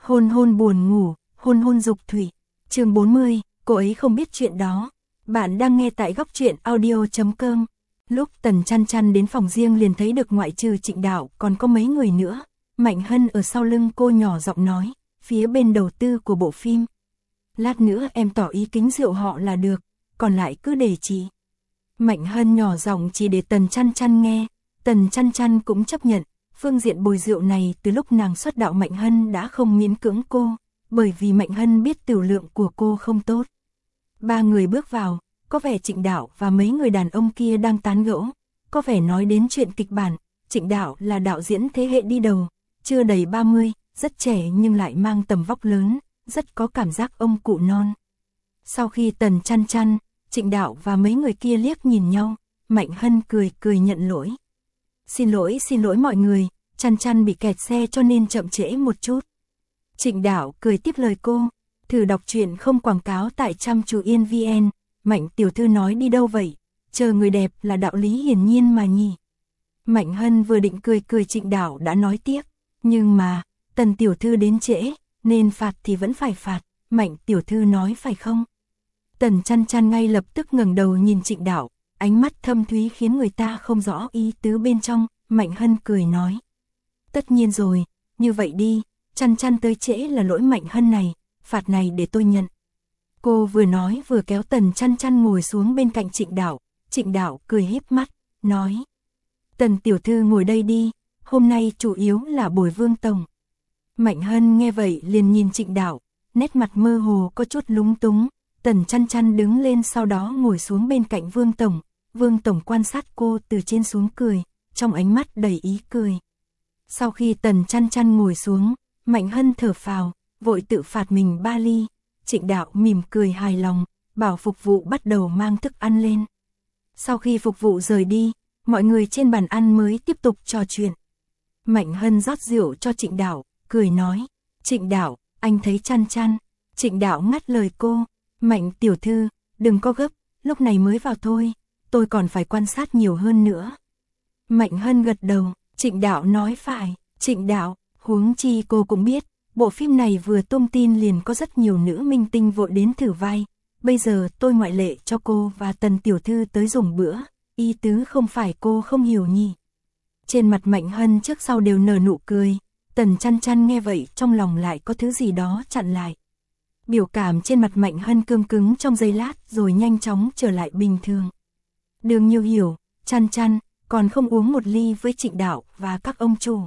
Hôn hôn buồn ngủ, hôn hôn dục thủy. Chương 40, cô ấy không biết chuyện đó. Bạn đang nghe tại góc truyện audio.com. Lúc Tần Chăn Chăn đến phòng riêng liền thấy được ngoại trừ Trịnh Đạo còn có mấy người nữa. Mạnh Hân ở sau lưng cô nhỏ giọng nói, phía bên đầu tư của bộ phim. Lát nữa em tỏ ý kính rượu họ là được, còn lại cứ để chị. Mạnh Hân nhỏ giọng chỉ để Tần Chăn Chăn nghe. Tần Chăn Chăn cũng chấp nhận. Phương diện bồi rượu này từ lúc nàng xuất đạo Mạnh Hân đã không miễn cưỡng cô, bởi vì Mạnh Hân biết tiểu lượng của cô không tốt. Ba người bước vào, có vẻ Trịnh Đạo và mấy người đàn ông kia đang tán gẫu, có vẻ nói đến chuyện kịch bản. Trịnh Đạo là đạo diễn thế hệ đi đầu, chưa đầy 30, rất trẻ nhưng lại mang tầm vóc lớn, rất có cảm giác ông cụ non. Sau khi Tần Chăn Chăn, Trịnh Đạo và mấy người kia liếc nhìn nhau, Mạnh Hân cười cười nhận lỗi. Xin lỗi mọi người, Chăn Chăn bị kẹt xe cho nên chậm trễ một chút. Trịnh Đạo cười tiếp lời cô, thử đọc truyện không quảng cáo tại Chăm Chú Yên VN. Mạnh tiểu thư nói đi đâu vậy, chờ người đẹp là đạo lý hiển nhiên mà nhỉ. Mạnh Hân vừa định cười Trịnh Đạo đã nói tiếp, nhưng mà, Tần tiểu thư đến trễ, nên phạt thì vẫn phải phạt, Mạnh tiểu thư nói phải không? Tần Chăn Chăn ngay lập tức ngẩng đầu nhìn Trịnh Đạo, ánh mắt thâm thúy khiến người ta không rõ ý tứ bên trong. Mạnh Hân cười nói, tất nhiên rồi, như vậy đi, Chăn Chăn tới trễ là lỗi Mạnh Hân này, phạt này để tôi nhận. Cô vừa nói vừa kéo Tần Chăn Chăn ngồi xuống bên cạnh Trịnh Đạo. Trịnh Đạo cười híp mắt, nói, Tần tiểu thư ngồi đây đi, hôm nay chủ yếu là bồi Vương tổng. Mạnh Hân nghe vậy liền nhìn Trịnh Đạo, nét mặt mơ hồ có chút lúng túng. Tần Chăn Chăn đứng lên sau đó ngồi xuống bên cạnh Vương tổng. Vương tổng quan sát cô từ trên xuống cười, trong ánh mắt đầy ý cười. Sau khi Tần Chăn Chăn ngồi xuống, Mạnh Hân thở phào, vội tự phạt mình 3 ly. Trịnh Đạo mỉm cười hài lòng, bảo phục vụ bắt đầu mang thức ăn lên. Sau khi phục vụ rời đi, mọi người trên bàn ăn mới tiếp tục trò chuyện. Mạnh Hân rót rượu cho Trịnh Đạo, cười nói, Trịnh Đạo, anh thấy Chăn Chăn. Trịnh Đạo ngắt lời cô, Mạnh tiểu thư, đừng có gấp, lúc này mới vào thôi, tôi còn phải quan sát nhiều hơn nữa. Mạnh Hân gật đầu, Trịnh Đạo nói phải, Trịnh Đạo, huống chi cô cũng biết, bộ phim này vừa tung tin liền có rất nhiều nữ minh tinh vội đến thử vai, bây giờ tôi ngoại lệ cho cô và Tần tiểu thư tới dùng bữa, ý tứ không phải cô không hiểu nhỉ. Trên mặt Mạnh Hân trước sau đều nở nụ cười, Tần Chăn Chăn nghe vậy trong lòng lại có thứ gì đó chặn lại. Biểu cảm trên mặt Mạnh Hân cương cứng trong giây lát rồi nhanh chóng trở lại bình thường. Đường Như hiểu, Chăn Chăn, còn không uống một ly với Trịnh Đạo và các ông chủ.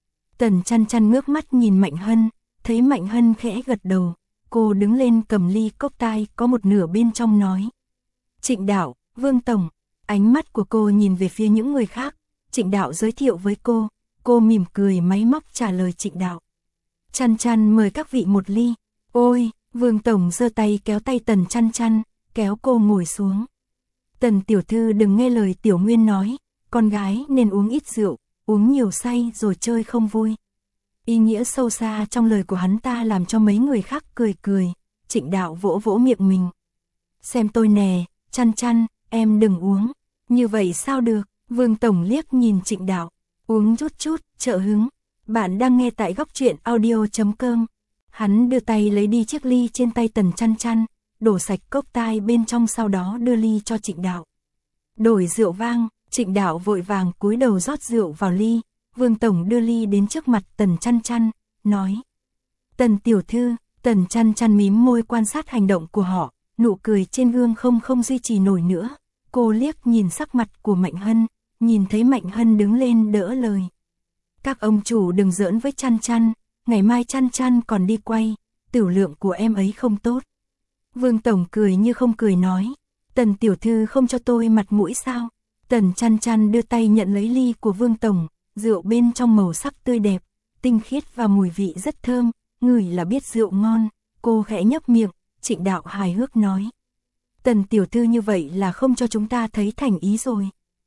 Tần Chăn Chăn ngước mắt nhìn Mạnh Hân, thấy Mạnh Hân khẽ gật đầu, cô đứng lên cầm ly cốc tai có một nửa bên trong nói. Trịnh Đạo, Vương tổng, ánh mắt của cô nhìn về phía những người khác, Trịnh Đạo giới thiệu với cô mỉm cười máy móc trả lời Trịnh Đạo. Chăn Chăn mời các vị một ly, ôi, Vương tổng giơ tay kéo tay Tần Chăn Chăn, kéo cô ngồi xuống. Tần tiểu thư đừng nghe lời Tiểu Nguyên nói, con gái nên uống ít rượu, uống nhiều say rồi chơi không vui. Ý nghĩa sâu xa trong lời của hắn ta làm cho mấy người khác cười. Trịnh Đạo vỗ vỗ miệng mình. Xem tôi nè, Chăn Chăn, em đừng uống. Như vậy sao được? Vương tổng liếc nhìn Trịnh Đạo. Uống chút, trợ hứng. Bạn đang nghe tại góc truyện audio.com. Hắn đưa tay lấy đi chiếc ly trên tay Tần Chăn Chăn, đổ sạch cốc tai bên trong sau đó đưa ly cho Trịnh Đạo. Đổi rượu vang, Trịnh Đạo vội vàng cúi đầu rót rượu vào ly. Vương tổng đưa ly đến trước mặt Tần Chăn Chăn, nói. Tần tiểu thư, Tần Chăn Chăn mím môi quan sát hành động của họ, nụ cười trên gương không duy trì nổi nữa. Cô liếc nhìn sắc mặt của Mạnh Hân, nhìn thấy Mạnh Hân đứng lên đỡ lời. Các ông chủ đừng giỡn với Chăn Chăn, ngày mai Chăn Chăn còn đi quay, tiểu lượng của em ấy không tốt. Vương tổng cười như không cười nói, Tần tiểu thư không cho tôi mặt mũi sao? Tần Chăn Chăn đưa tay nhận lấy ly của Vương tổng, rượu bên trong màu sắc tươi đẹp, tinh khiết và mùi vị rất thơm, ngửi là biết rượu ngon. Cô khẽ nhấp miệng, Trịnh Đạo hài hước nói, Tần tiểu thư như vậy là không cho chúng ta thấy thành ý rồi.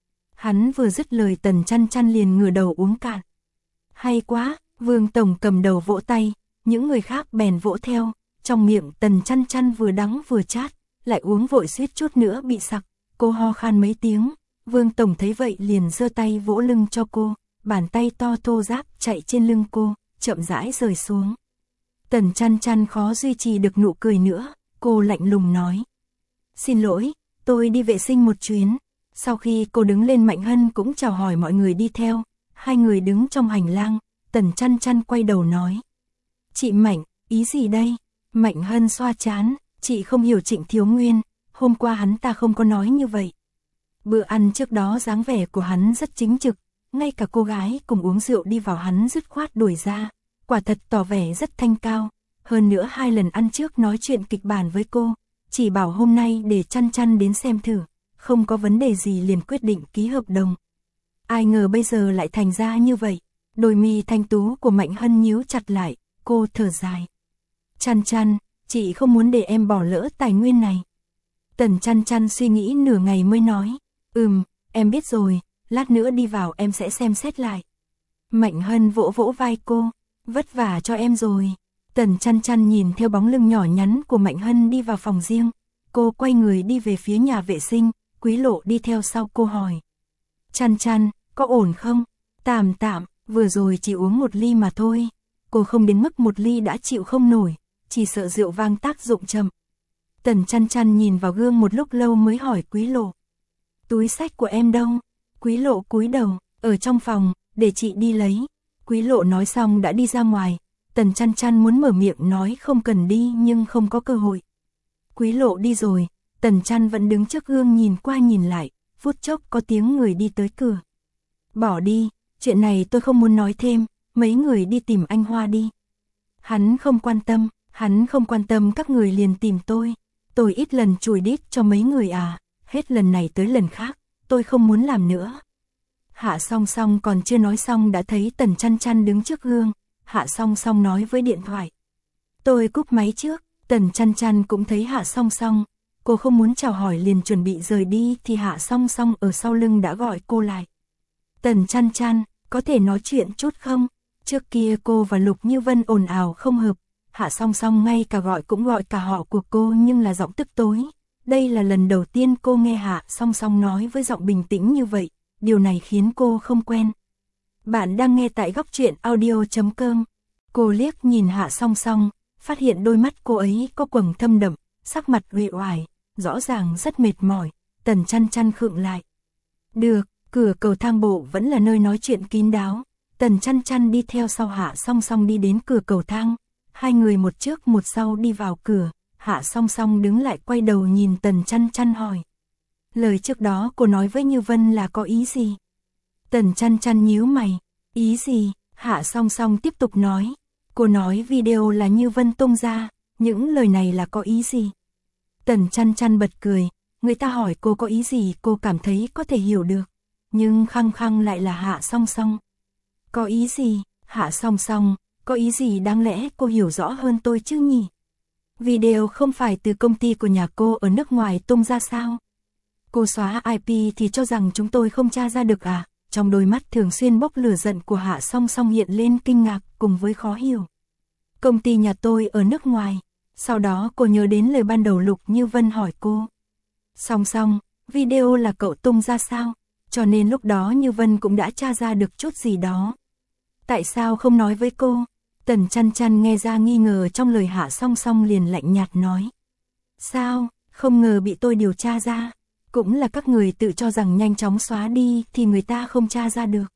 Hắn vừa dứt lời Tần Chăn Chăn liền ngửa đầu uống cạn. Hay quá, Vương tổng cầm đầu vỗ tay, những người khác bèn vỗ theo, trong miệng Tần Chăn Chăn vừa đắng vừa chát, lại uống vội suýt chút nữa bị sặc, cô ho khan mấy tiếng. Vương tổng thấy vậy liền giơ tay vỗ lưng cho cô, bàn tay to thô ráp chạy trên lưng cô, chậm rãi rời xuống. Tần Chăn Chăn khó duy trì được nụ cười nữa, cô lạnh lùng nói. Xin lỗi, tôi đi vệ sinh một chuyến. Sau khi cô đứng lên Mạnh Hân cũng chào hỏi mọi người đi theo. Hai người đứng trong hành lang, Tần Chăn Chăn quay đầu nói. Chị Mạnh, ý gì đây? Mạnh Hân xoa trán, chị không hiểu Trịnh Thiếu Nguyên, hôm qua hắn ta không có nói như vậy. Bữa ăn trước đó dáng vẻ của hắn rất chính trực, ngay cả cô gái cùng uống rượu đi vào hắn dứt khoát đuổi ra, quả thật tỏ vẻ rất thanh cao. Hơn nữa 2 lần ăn trước nói chuyện kịch bản với cô, chỉ bảo hôm nay để Chăn Chăn đến xem thử, không có vấn đề gì liền quyết định ký hợp đồng. Ai ngờ bây giờ lại thành ra như vậy, đôi mi thanh tú của Mạnh Hân nhíu chặt lại, cô thở dài. Chăn Chăn, chị không muốn để em bỏ lỡ tài nguyên này. Tần Chăn Chăn suy nghĩ nửa ngày mới nói, em biết rồi, lát nữa đi vào em sẽ xem xét lại. Mạnh Hân vỗ vỗ vai cô, vất vả cho em rồi. Tần Chăn Chăn nhìn theo bóng lưng nhỏ nhắn của Mạnh Hân đi vào phòng riêng, cô quay người đi về phía nhà vệ sinh, Quý Lộ đi theo sau cô hỏi. Chăn Chăn, có ổn không? Tạm, vừa rồi chỉ uống 1 ly mà thôi. Cô không đến mức 1 ly đã chịu không nổi, chỉ sợ rượu vang tác dụng chậm. Tần Chăn Chăn nhìn vào gương một lúc lâu mới hỏi Quý Lộ. Túi xách của em đâu? Quý Lộ cúi đầu, ở trong phòng, để chị đi lấy. Quý Lộ nói xong đã đi ra ngoài. Tần Chăn Chăn muốn mở miệng nói không cần đi nhưng không có cơ hội. Quý Lộ đi rồi, Tần Chăn vẫn đứng trước gương nhìn qua nhìn lại, phút chốc có tiếng người đi tới cửa. Bỏ đi, chuyện này tôi không muốn nói thêm, mấy người đi tìm anh Hoa đi. Hắn không quan tâm các người liền tìm tôi ít lần chùi đít cho mấy người à, hết lần này tới lần khác, tôi không muốn làm nữa. Hạ Song Song còn chưa nói xong đã thấy Tần Chăn Chăn đứng trước gương, Hạ Song Song nói với điện thoại. Tôi cúp máy trước, Tần Chăn Chăn cũng thấy Hạ Song Song, cô không muốn chào hỏi liền chuẩn bị rời đi thì Hạ Song Song ở sau lưng đã gọi cô lại. Tần Chăn Chăn, có thể nói chuyện chút không? Trước kia cô và Lục Như Vân ồn ào không hợp, Hạ Song Song ngay cả gọi cũng gọi cả họ của cô nhưng là giọng tức tối. Đây là lần đầu tiên cô nghe Hạ Song Song nói với giọng bình tĩnh như vậy, điều này khiến cô không quen. Bạn đang nghe tại góc truyện audio.com. Cô liếc nhìn Hạ Song Song, phát hiện đôi mắt cô ấy có quầng thâm đậm, sắc mặt uể oải, rõ ràng rất mệt mỏi. Tần Chăn Chăn khựng lại. Được, cửa cầu thang bộ vẫn là nơi nói chuyện kín đáo. Tần Chăn Chăn đi theo sau Hạ Song Song đi đến cửa cầu thang. Hai người một trước một sau đi vào cửa. Hạ Song Song đứng lại quay đầu nhìn Tần Chăn Chăn hỏi. Lời trước đó cô nói với Như Vân là có ý gì? Tần Chăn Chăn nhíu mày. Ý gì? Hạ Song Song tiếp tục nói. Cô nói video là Như Vân tung ra, những lời này là có ý gì? Tần Chăn Chăn bật cười, người ta hỏi cô có ý gì cô cảm thấy có thể hiểu được, nhưng khăng khăng lại là Hạ Song Song. Có ý gì? Hạ Song Song, có ý gì đáng lẽ cô hiểu rõ hơn tôi chứ nhỉ? Video không phải từ công ty của nhà cô ở nước ngoài tung ra sao? Cô xóa IP thì cho rằng chúng tôi không tra ra được à? Trong đôi mắt thường xuyên bốc lửa giận của Hạ Song Song hiện lên kinh ngạc cùng với khó hiểu. Công ty nhà tôi ở nước ngoài. Sau đó cô nhớ đến lời ban đầu Lục Như Vân hỏi cô. Song Song, video là cậu tung ra sao? Cho nên lúc đó Như Vân cũng đã tra ra được chút gì đó. Tại sao không nói với cô? Tần Chăn Chăn nghe ra nghi ngờ trong lời Hạ Song Song liền lạnh nhạt nói. Sao, không ngờ bị tôi điều tra ra. Cũng là các người tự cho rằng nhanh chóng xóa đi thì người ta không tra ra được.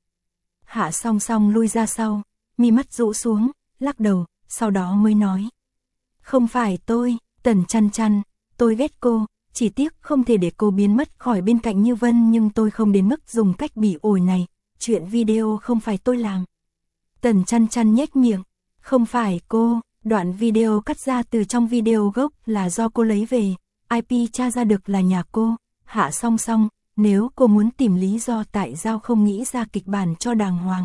Hạ Song Song lui ra sau, mi mắt rũ xuống, lắc đầu, sau đó mới nói. Không phải tôi, Tần Chăn Chăn, tôi ghét cô, chỉ tiếc không thể để cô biến mất khỏi bên cạnh Như Vân nhưng tôi không đến mức dùng cách bỉ ổi này, chuyện video không phải tôi làm. Tần Chăn Chăn nhếch miệng, không phải cô, đoạn video cắt ra từ trong video gốc là do cô lấy về, IP tra ra được là nhà cô. Hạ Song Song, nếu cô muốn tìm lý do tại sao không nghĩ ra kịch bản cho đàng hoàng.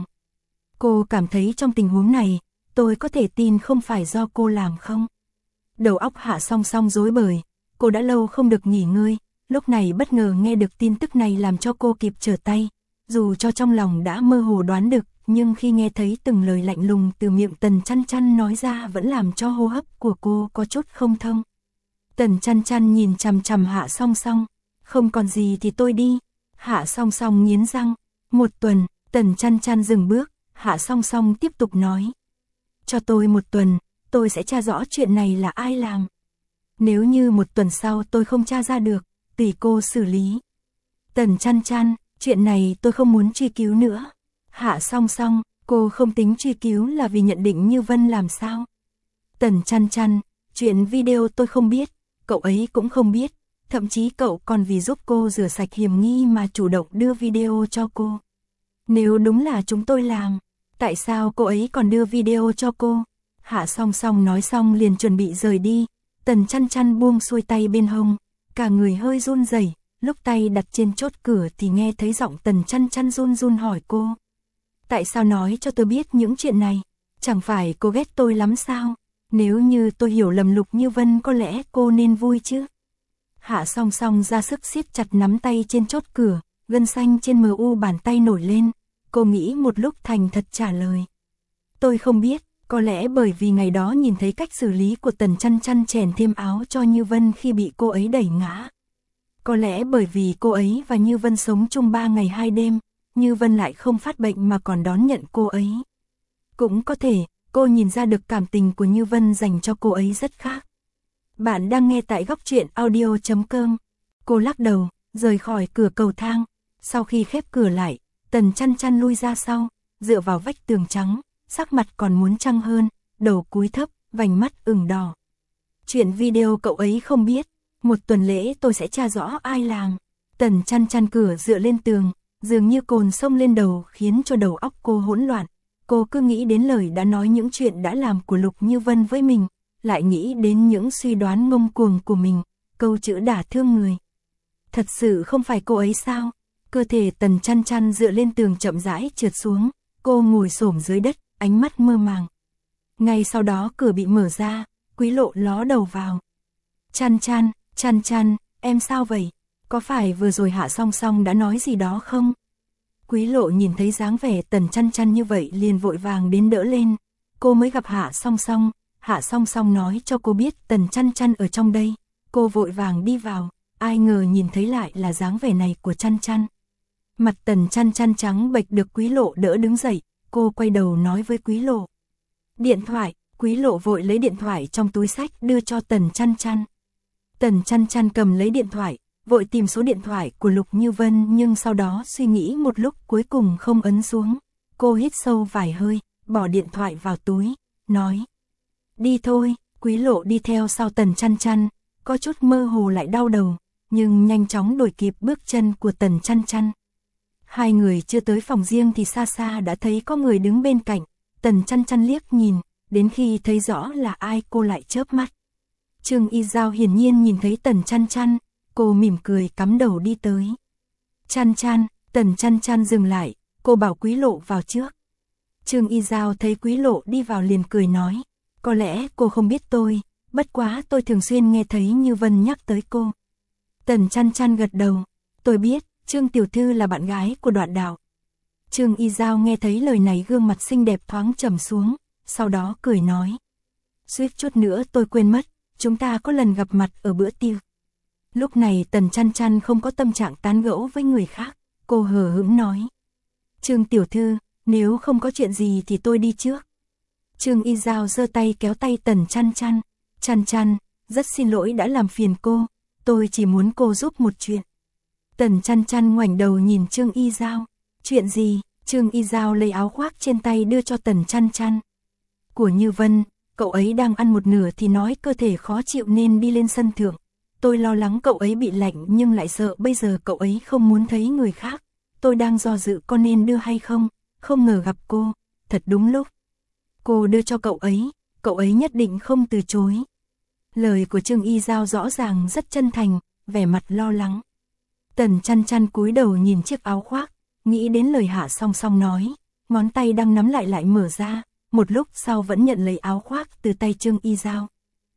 Cô cảm thấy trong tình huống này, tôi có thể tin không phải do cô làm không? Đầu óc Hạ Song Song rối bời, cô đã lâu không được nghỉ ngơi, lúc này bất ngờ nghe được tin tức này làm cho cô kịp trở tay. Dù cho trong lòng đã mơ hồ đoán được, nhưng khi nghe thấy từng lời lạnh lùng từ miệng Tần Chăn Chăn nói ra vẫn làm cho hô hấp của cô có chút không thông. Tần Chăn Chăn nhìn chằm chằm Hạ Song Song. Không còn gì thì tôi đi. Hạ Song Song nghiến răng. Một tuần, Tần Chăn Chăn dừng bước, Hạ Song Song tiếp tục nói. Cho tôi 1 tuần, tôi sẽ tra rõ chuyện này là ai làm. Nếu như một tuần sau tôi không tra ra được, tùy cô xử lý. Tần Chăn Chăn, chuyện này tôi không muốn truy cứu nữa. Hạ Song Song, cô không tính truy cứu là vì nhận định Như Vân làm sao? Tần Chăn Chăn, chuyện video tôi không biết, cậu ấy cũng không biết, thậm chí cậu còn vì giúp cô rửa sạch hiểm nghi mà chủ động đưa video cho cô. Nếu đúng là chúng tôi làm, tại sao cô ấy còn đưa video cho cô? Hạ Song Song nói xong liền chuẩn bị rời đi, Tần Chăn Chăn buông xuôi tay bên hông, cả người hơi run rẩy, lúc tay đặt trên chốt cửa thì nghe thấy giọng Tần Chăn Chăn run run hỏi cô. Tại sao nói cho tôi biết những chuyện này? Chẳng phải cô ghét tôi lắm sao? Nếu như tôi hiểu lầm Lục Như Vân có lẽ cô nên vui chứ? Hạ Song Song ra sức siết chặt nắm tay trên chốt cửa, gân xanh trên mu bàn tay nổi lên, cô nghĩ một lúc thành thật trả lời. Tôi không biết, có lẽ bởi vì ngày đó nhìn thấy cách xử lý của Tần Chăn Chăn chèn thêm áo cho Như Vân khi bị cô ấy đẩy ngã. Có lẽ bởi vì cô ấy và Như Vân sống chung 3 ngày 2 đêm, Như Vân lại không phát bệnh mà còn đón nhận cô ấy. Cũng có thể, cô nhìn ra được cảm tình của Như Vân dành cho cô ấy rất khác. Bạn đang nghe tại góc truyện audio.com. Cô lắc đầu, rời khỏi cửa cầu thang. Sau khi khép cửa lại, Tần Chăn Chăn lui ra sau, dựa vào vách tường trắng, sắc mặt còn muốn trăng hơn, đầu cúi thấp, vành mắt ửng đỏ. Chuyện video cậu ấy không biết, một tuần lễ tôi sẽ tra rõ ai làm. Tần Chăn Chăn cửa dựa lên tường, dường như cồn xông lên đầu khiến cho đầu óc cô hỗn loạn. Cô cứ nghĩ đến lời đã nói những chuyện đã làm của Lục Như Vân với mình, lại nghĩ đến những suy đoán ngông cuồng của mình, câu chữ đả thương người. Thật sự không phải cô ấy sao? Cơ thể Tần Chăn Chăn dựa lên tường chậm rãi trượt xuống, cô ngồi xổm dưới đất, ánh mắt mơ màng. Ngay sau đó cửa bị mở ra, Quý Lộ ló đầu vào. Chăn Chăn, Chăn Chăn, em sao vậy? Có phải vừa rồi Hạ Song Song đã nói gì đó không? Quý Lộ nhìn thấy dáng vẻ Tần Chăn Chăn như vậy liền vội vàng đến đỡ lên. Cô mới gặp Hạ Song Song, Hạ Song Song nói cho cô biết Tần Chăn Chăn ở trong đây. Cô vội vàng đi vào, ai ngờ nhìn thấy lại là dáng vẻ này của Chăn Chăn. Mặt Tần Chăn Chăn trắng bệch được Quý Lộ đỡ đứng dậy, cô quay đầu nói với Quý Lộ. Điện thoại, Quý Lộ vội lấy điện thoại trong túi xách đưa cho Tần Chăn Chăn. Tần Chăn Chăn cầm lấy điện thoại, vội tìm số điện thoại của Lục Như Vân nhưng sau đó suy nghĩ một lúc cuối cùng không ấn xuống. Cô hít sâu vài hơi, bỏ điện thoại vào túi, nói. Đi thôi, Quý Lộ đi theo sau Tần Chăn Chăn, có chút mơ hồ lại đau đầu, nhưng nhanh chóng đuổi kịp bước chân của Tần Chăn Chăn. Hai người chưa tới phòng riêng thì xa xa đã thấy có người đứng bên cạnh, Tần Chăn Chăn liếc nhìn, đến khi thấy rõ là ai cô lại chớp mắt. Trương Y Giao hiển nhiên nhìn thấy Tần Chăn Chăn, cô mỉm cười cắm đầu đi tới. Chăn Chăn, Tần Chăn Chăn dừng lại, cô bảo Quý Lộ vào trước. Trương Y Giao thấy Quý Lộ đi vào liền cười nói, có lẽ cô không biết tôi, bất quá tôi thường xuyên nghe thấy Như Vân nhắc tới cô. Tần Chăn Chăn gật đầu, tôi biết, Trương Tiểu Thư là bạn gái của Đoạn Đạo. Trương Y Giao nghe thấy lời này gương mặt xinh đẹp thoáng trầm xuống, sau đó cười nói. Suýt chút nữa tôi quên mất, chúng ta có lần gặp mặt ở bữa tiệc. Lúc này Tần Chăn Chăn không có tâm trạng tán gẫu với người khác, cô hờ hững nói. Trương Tiểu Thư, nếu không có chuyện gì thì tôi đi trước. Trương Y Giao giơ tay kéo tay Tần Chăn Chăn. Chăn Chăn, rất xin lỗi đã làm phiền cô, tôi chỉ muốn cô giúp một chuyện. Tần Chăn Chăn ngoảnh đầu nhìn Trương Y Giao. Chuyện gì? Trương Y Giao lấy áo khoác trên tay đưa cho Tần Chăn Chăn. Của Như Vân, cậu ấy đang ăn một nửa thì nói cơ thể khó chịu nên đi lên sân thượng. Tôi lo lắng cậu ấy bị lạnh nhưng lại sợ bây giờ cậu ấy không muốn thấy người khác. Tôi đang do dự có nên đưa hay không, không ngờ gặp cô, thật đúng lúc. Cô đưa cho cậu ấy nhất định không từ chối. Lời của Trương Y Giao rõ ràng rất chân thành, vẻ mặt lo lắng. Tần Chăn Chăn cúi đầu nhìn chiếc áo khoác, nghĩ đến lời Hạ Song Song nói, ngón tay đang nắm lại mở ra, một lúc sau vẫn nhận lấy áo khoác từ tay Trương Y Giao.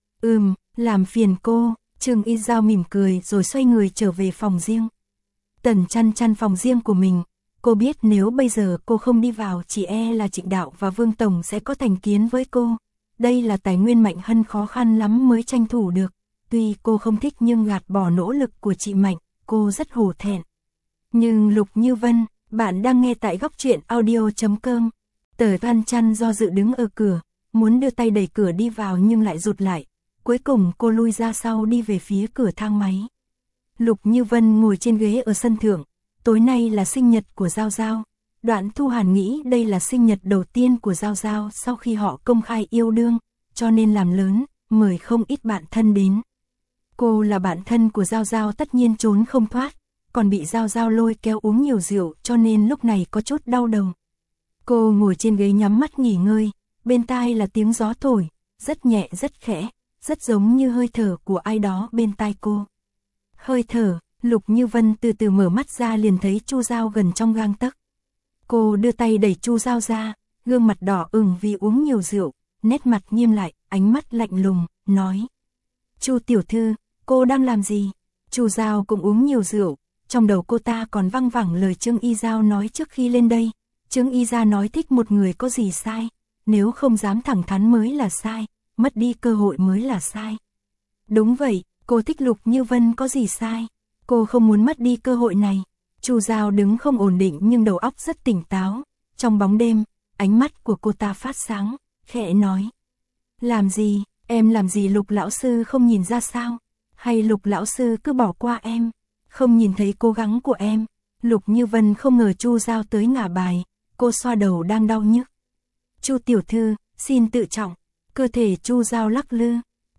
Làm phiền cô. Trương Y Giao mỉm cười rồi xoay người trở về phòng riêng. Tần Chăn Chăn phòng riêng của mình, cô biết nếu bây giờ cô không đi vào chỉ e là Trịnh Đạo và Vương Tổng sẽ có thành kiến với cô. Đây là tài nguyên Mạnh Hân khó khăn lắm mới tranh thủ được. Tuy cô không thích nhưng gạt bỏ nỗ lực của chị Mạnh, cô rất hổ thẹn. Nhưng Lục Như Vân, bạn đang nghe tại góc truyện audio.com. Tờ Chăn Chăn do dự đứng ở cửa, muốn đưa tay đẩy cửa đi vào nhưng lại rụt lại. Cuối cùng cô lui ra sau đi về phía cửa thang máy. Lục Như Vân ngồi trên ghế ở sân thượng. Tối nay là sinh nhật của Giao Giao. Đoạn Thu Hàn nghĩ đây là sinh nhật đầu tiên của Giao Giao sau khi họ công khai yêu đương, cho nên làm lớn, mời không ít bạn thân đến. Cô là bạn thân của Giao Giao tất nhiên trốn không thoát, còn bị Giao Giao lôi kéo uống nhiều rượu cho nên lúc này có chút đau đầu. Cô ngồi trên ghế nhắm mắt nghỉ ngơi, bên tai là tiếng gió thổi, rất nhẹ rất khẽ, rất giống như hơi thở của ai đó bên tai cô. Hơi thở, Lục Như Vân từ từ mở mắt ra liền thấy Chu Giao gần trong gang tấc. Cô đưa tay đẩy Chu Giao ra, gương mặt đỏ ửng vì uống nhiều rượu, nét mặt nghiêm lại, ánh mắt lạnh lùng, nói: "Chu tiểu thư, cô đang làm gì?" Chu Giao cũng uống nhiều rượu, trong đầu cô ta còn văng vẳng lời Trương Y Giao nói trước khi lên đây. Trương Y Giao nói thích một người có gì sai, nếu không dám thẳng thắn mới là sai, mất đi cơ hội mới là sai. Đúng vậy, cô thích Lục Như Vân có gì sai, cô không muốn mất đi cơ hội này. Chu Giao đứng không ổn định nhưng đầu óc rất tỉnh táo, trong bóng đêm, ánh mắt của cô ta phát sáng, khẽ nói: "Làm gì, em làm gì Lục lão sư không nhìn ra sao? Hay Lục lão sư cứ bỏ qua em, không nhìn thấy cố gắng của em?" Lục Như Vân không ngờ Chu Giao tới ngả bài, cô xoa đầu đang đau nhức. "Chu tiểu thư, xin tự trọng." Cơ thể Chu Giao lắc lư.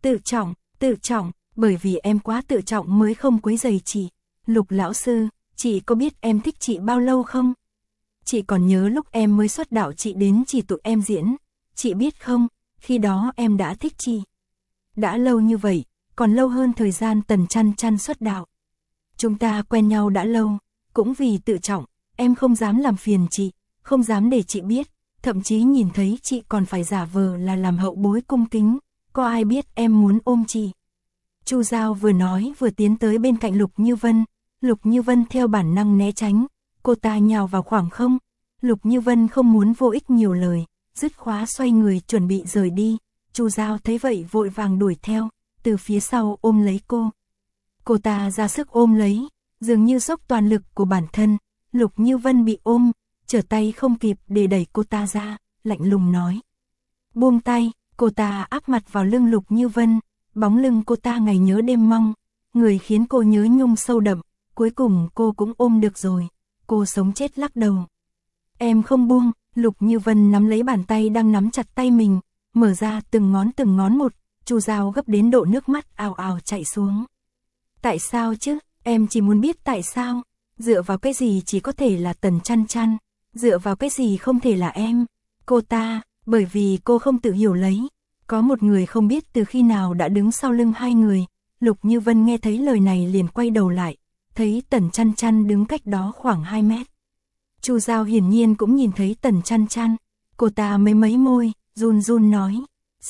Tự trọng, bởi vì em quá tự trọng mới không quấy rầy chị. Lục lão sư, chị có biết em thích chị bao lâu không? Chị còn nhớ lúc em mới xuất đạo chị đến chỉ tụi em diễn, chị biết không, khi đó em đã thích chị. Đã lâu như vậy, còn lâu hơn thời gian Tần Chăn Chăn xuất đạo. Chúng ta quen nhau đã lâu, cũng vì tự trọng, em không dám làm phiền chị, không dám để chị biết, thậm chí nhìn thấy chị còn phải giả vờ là làm hậu bối cung kính, có ai biết em muốn ôm chị." Chu Giao vừa nói vừa tiến tới bên cạnh Lục Như Vân. Lục Như Vân theo bản năng né tránh, cô ta nhào vào khoảng không. Lục Như Vân không muốn vô ích nhiều lời, dứt khóa xoay người chuẩn bị rời đi. Chu Giao thấy vậy vội vàng đuổi theo, từ phía sau ôm lấy cô. Cô ta ra sức ôm lấy, dường như dốc toàn lực của bản thân. Lục Như Vân bị ôm, trở tay không kịp để đẩy cô ta ra, lạnh lùng nói: "Buông tay." Cô ta áp mặt vào lưng Lục Như Vân, bóng lưng cô ta ngày nhớ đêm mong, người khiến cô nhớ nhung sâu đậm, cuối cùng cô cũng ôm được rồi. Cô sống chết lắc đầu: "Em không buông." Lục Như Vân nắm lấy bàn tay đang nắm chặt tay mình, mở ra từng ngón một. Chu Giao gấp đến độ nước mắt ào ào chảy xuống. "Tại sao chứ, em chỉ muốn biết tại sao, dựa vào cái gì chỉ có thể là Tần Chăn Chăn, dựa vào cái gì không thể là em?" Cô ta, bởi vì cô không tự hiểu lấy, có một người không biết từ khi nào đã đứng sau lưng hai người. Lục Như Vân nghe thấy lời này liền quay đầu lại, thấy Tần Chăn Chăn đứng cách đó khoảng 2 mét. Chu Giao hiển nhiên cũng nhìn thấy Tần Chăn Chăn, cô ta mấy môi, run run nói: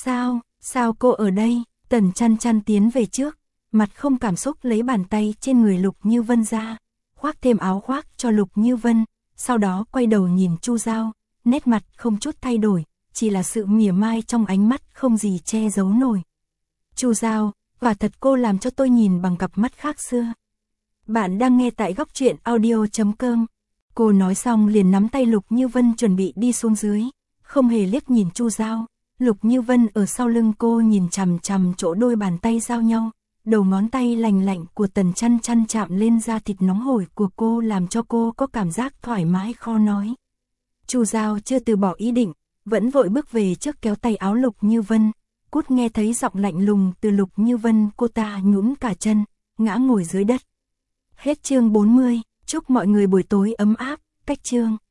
Sao cô ở đây?" Tần Chăn Chăn tiến về trước, mặt không cảm xúc lấy bàn tay trên người Lục Như Vân ra, khoác thêm áo khoác cho Lục Như Vân, sau đó quay đầu nhìn Chu Giao, nét mặt không chút thay đổi, chỉ là sự mỉa mai trong ánh mắt không gì che giấu nổi. "Chu Giao, quả thật cô làm cho tôi nhìn bằng cặp mắt khác xưa." Bạn đang nghe tại Góc Truyện Audio.com. Cô nói xong liền nắm tay Lục Như Vân chuẩn bị đi xuống dưới, không hề liếc nhìn Chu Giao. Lục Như Vân ở sau lưng cô nhìn chằm chằm chỗ đôi bàn tay giao nhau, đầu ngón tay lành lạnh của Tần Chăn Chăn chạm lên da thịt nóng hổi của cô làm cho cô có cảm giác thoải mái khó nói. Chu Giao chưa từ bỏ ý định, vẫn vội bước về trước kéo tay áo Lục Như Vân. Cút nghe thấy giọng lạnh lùng từ Lục Như Vân, cô ta nhũn cả chân, ngã ngồi dưới đất. Hết chương 40, chúc mọi người buổi tối ấm áp, cách chương.